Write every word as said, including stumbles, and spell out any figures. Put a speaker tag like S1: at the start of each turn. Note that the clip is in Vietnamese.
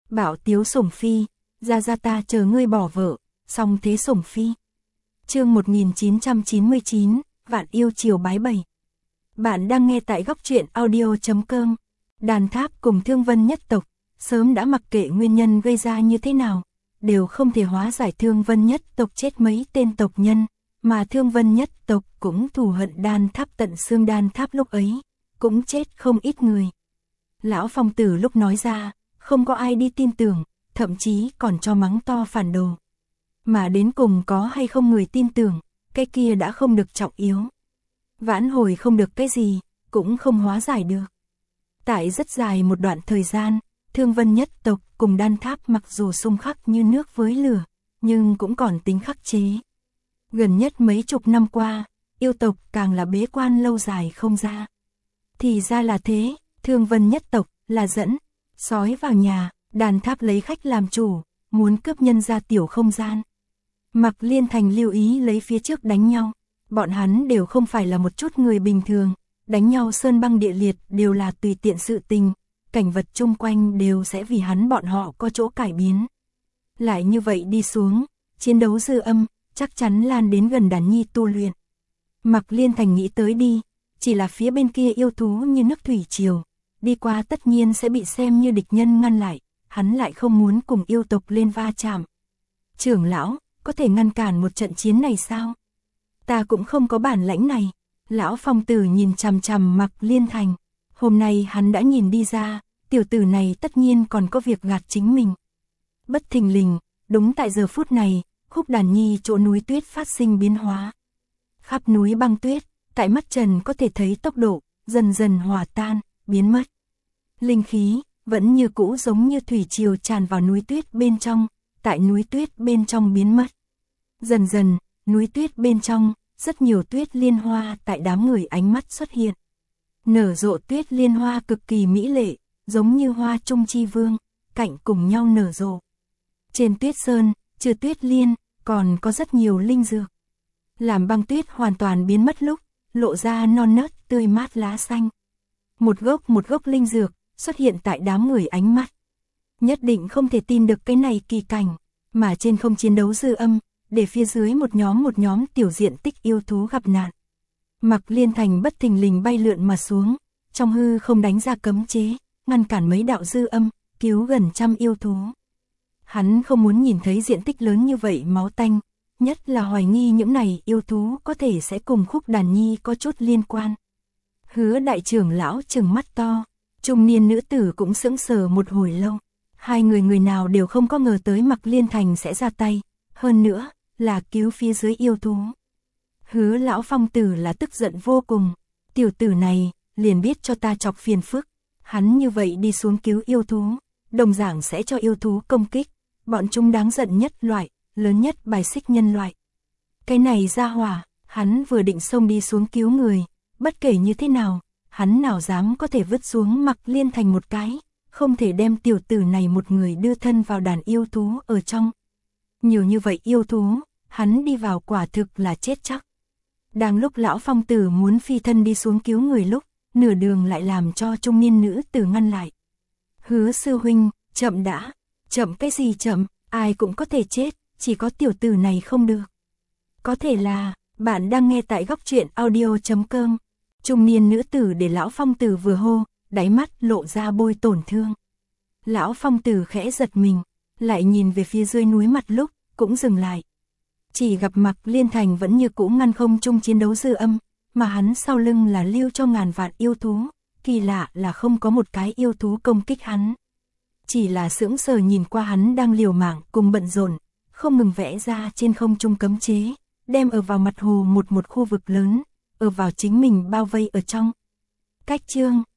S1: Bảo Tiếu Sủng Phi, ra ra ta chờ ngươi bỏ vợ, song thế Sủng Phi. Chương một nghìn chín trăm chín mươi chín, Vạn yêu chiều bái bày. Bạn đang nghe tại góc truyện audio chấm com. Đàn Tháp cùng Thương Vân nhất tộc, sớm đã mặc kệ nguyên nhân gây ra như thế nào, đều không thể hóa giải Thương Vân nhất tộc chết mấy tên tộc nhân, mà Thương Vân nhất tộc cũng thù hận Đan Tháp tận xương. Đan Tháp lúc ấy, cũng chết không ít người. Lão Phong Tử lúc nói ra, không có ai đi tin tưởng, thậm chí còn cho mắng to phản đồ. Mà đến cùng có hay không người tin tưởng, cái kia đã không được trọng yếu. Vãn hồi không được cái gì, cũng không hóa giải được. Tại rất dài một đoạn thời gian, Thương Vân nhất tộc cùng Đan Tháp mặc dù xung khắc như nước với lửa, nhưng cũng còn tính khắc chế. Gần nhất mấy chục năm qua, yêu tộc càng là bế quan lâu dài không ra. Thì ra là thế, Thương Vân nhất tộc là dẫn sói vào nhà, Đan Tháp lấy khách làm chủ, muốn cướp nhân ra tiểu không gian. Mạc Liên Thành lưu ý lấy phía trước đánh nhau, bọn hắn đều không phải là một chút người bình thường, đánh nhau sơn băng địa liệt đều là tùy tiện sự tình, cảnh vật chung quanh đều sẽ vì hắn bọn họ có chỗ cải biến. Lại như vậy đi xuống, chiến đấu dư âm, chắc chắn lan đến gần đàn nhi tu luyện. Mạc Liên Thành nghĩ tới đi, chỉ là phía bên kia yêu thú như nước thủy triều, đi qua tất nhiên sẽ bị xem như địch nhân ngăn lại, hắn lại không muốn cùng yêu tộc lên va chạm. Trưởng lão, có thể ngăn cản một trận chiến này sao? Ta cũng không có bản lãnh này. Lão Phong Tử nhìn chằm chằm Mạc Liên Thành. Hôm nay hắn đã nhìn đi ra, tiểu tử này tất nhiên còn có việc gạt chính mình. Bất thình lình, đúng tại giờ phút này, Khúc Đàn Nhi chỗ núi tuyết phát sinh biến hóa. Khắp núi băng tuyết, tại mắt trần có thể thấy tốc độ, dần dần hòa tan, biến mất. Linh khí, vẫn như cũ giống như thủy triều tràn vào núi tuyết bên trong, tại núi tuyết bên trong biến mất. Dần dần, núi tuyết bên trong, rất nhiều tuyết liên hoa tại đám người ánh mắt xuất hiện. Nở rộ tuyết liên hoa cực kỳ mỹ lệ, giống như hoa trung chi vương, cạnh cùng nhau nở rộ. Trên tuyết sơn, trừ tuyết liên, còn có rất nhiều linh dược. Làm băng tuyết hoàn toàn biến mất lúc, lộ ra non nớt tươi mát lá xanh. Một gốc một gốc linh dược xuất hiện tại đám người ánh mắt. Nhất định không thể tin được cái này kỳ cảnh, mà trên không chiến đấu dư âm, để phía dưới một nhóm một nhóm tiểu diện tích yêu thú gặp nạn. Mạc Liên Thành bất thình lình bay lượn mà xuống, trong hư không đánh ra cấm chế, ngăn cản mấy đạo dư âm, cứu gần trăm yêu thú. Hắn không muốn nhìn thấy diện tích lớn như vậy máu tanh, nhất là hoài nghi những này yêu thú có thể sẽ cùng Khúc Đàn Nhi có chút liên quan. Hứa đại trưởng lão trừng mắt to, trung niên nữ tử cũng sững sờ một hồi lâu. Hai người người nào đều không có ngờ tới Mạc Liên Thành sẽ ra tay, hơn nữa là cứu phía dưới yêu thú. Hứa lão Phong Tử là tức giận vô cùng, tiểu tử này liền biết cho ta chọc phiền phức, hắn như vậy đi xuống cứu yêu thú, đồng dạng sẽ cho yêu thú công kích, bọn chúng đáng giận nhất loại, lớn nhất bài xích nhân loại. Cái này ra hỏa, hắn vừa định xông đi xuống cứu người, bất kể như thế nào, hắn nào dám có thể vứt xuống Mạc Liên Thành một cái, không thể đem tiểu tử này một người đưa thân vào đàn yêu thú ở trong. Nhiều như vậy yêu thú, hắn đi vào quả thực là chết chắc. Đang lúc lão Phong Tử muốn phi thân đi xuống cứu người lúc, nửa đường lại làm cho trung niên nữ tử ngăn lại. Hứa sư huynh, chậm đã, chậm cái gì chậm, ai cũng có thể chết, chỉ có tiểu tử này không được. Có thể là, bạn đang nghe tại góc truyện audio chấm com. Trung niên nữ tử để lão Phong Tử vừa hô, đáy mắt lộ ra bôi tổn thương. Lão Phong Tử khẽ giật mình, lại nhìn về phía dưới núi mặt lúc, cũng dừng lại. Chỉ gặp Mạc Liên Thành vẫn như cũ ngăn không chung chiến đấu dư âm, mà hắn sau lưng là lưu cho ngàn vạn yêu thú, kỳ lạ là không có một cái yêu thú công kích hắn. Chỉ là sững sờ nhìn qua hắn đang liều mạng cùng bận rộn, không ngừng vẽ ra trên không trung cấm chế, đem ở vào mặt hồ một một khu vực lớn, ở vào chính mình bao vây ở trong. Cách chương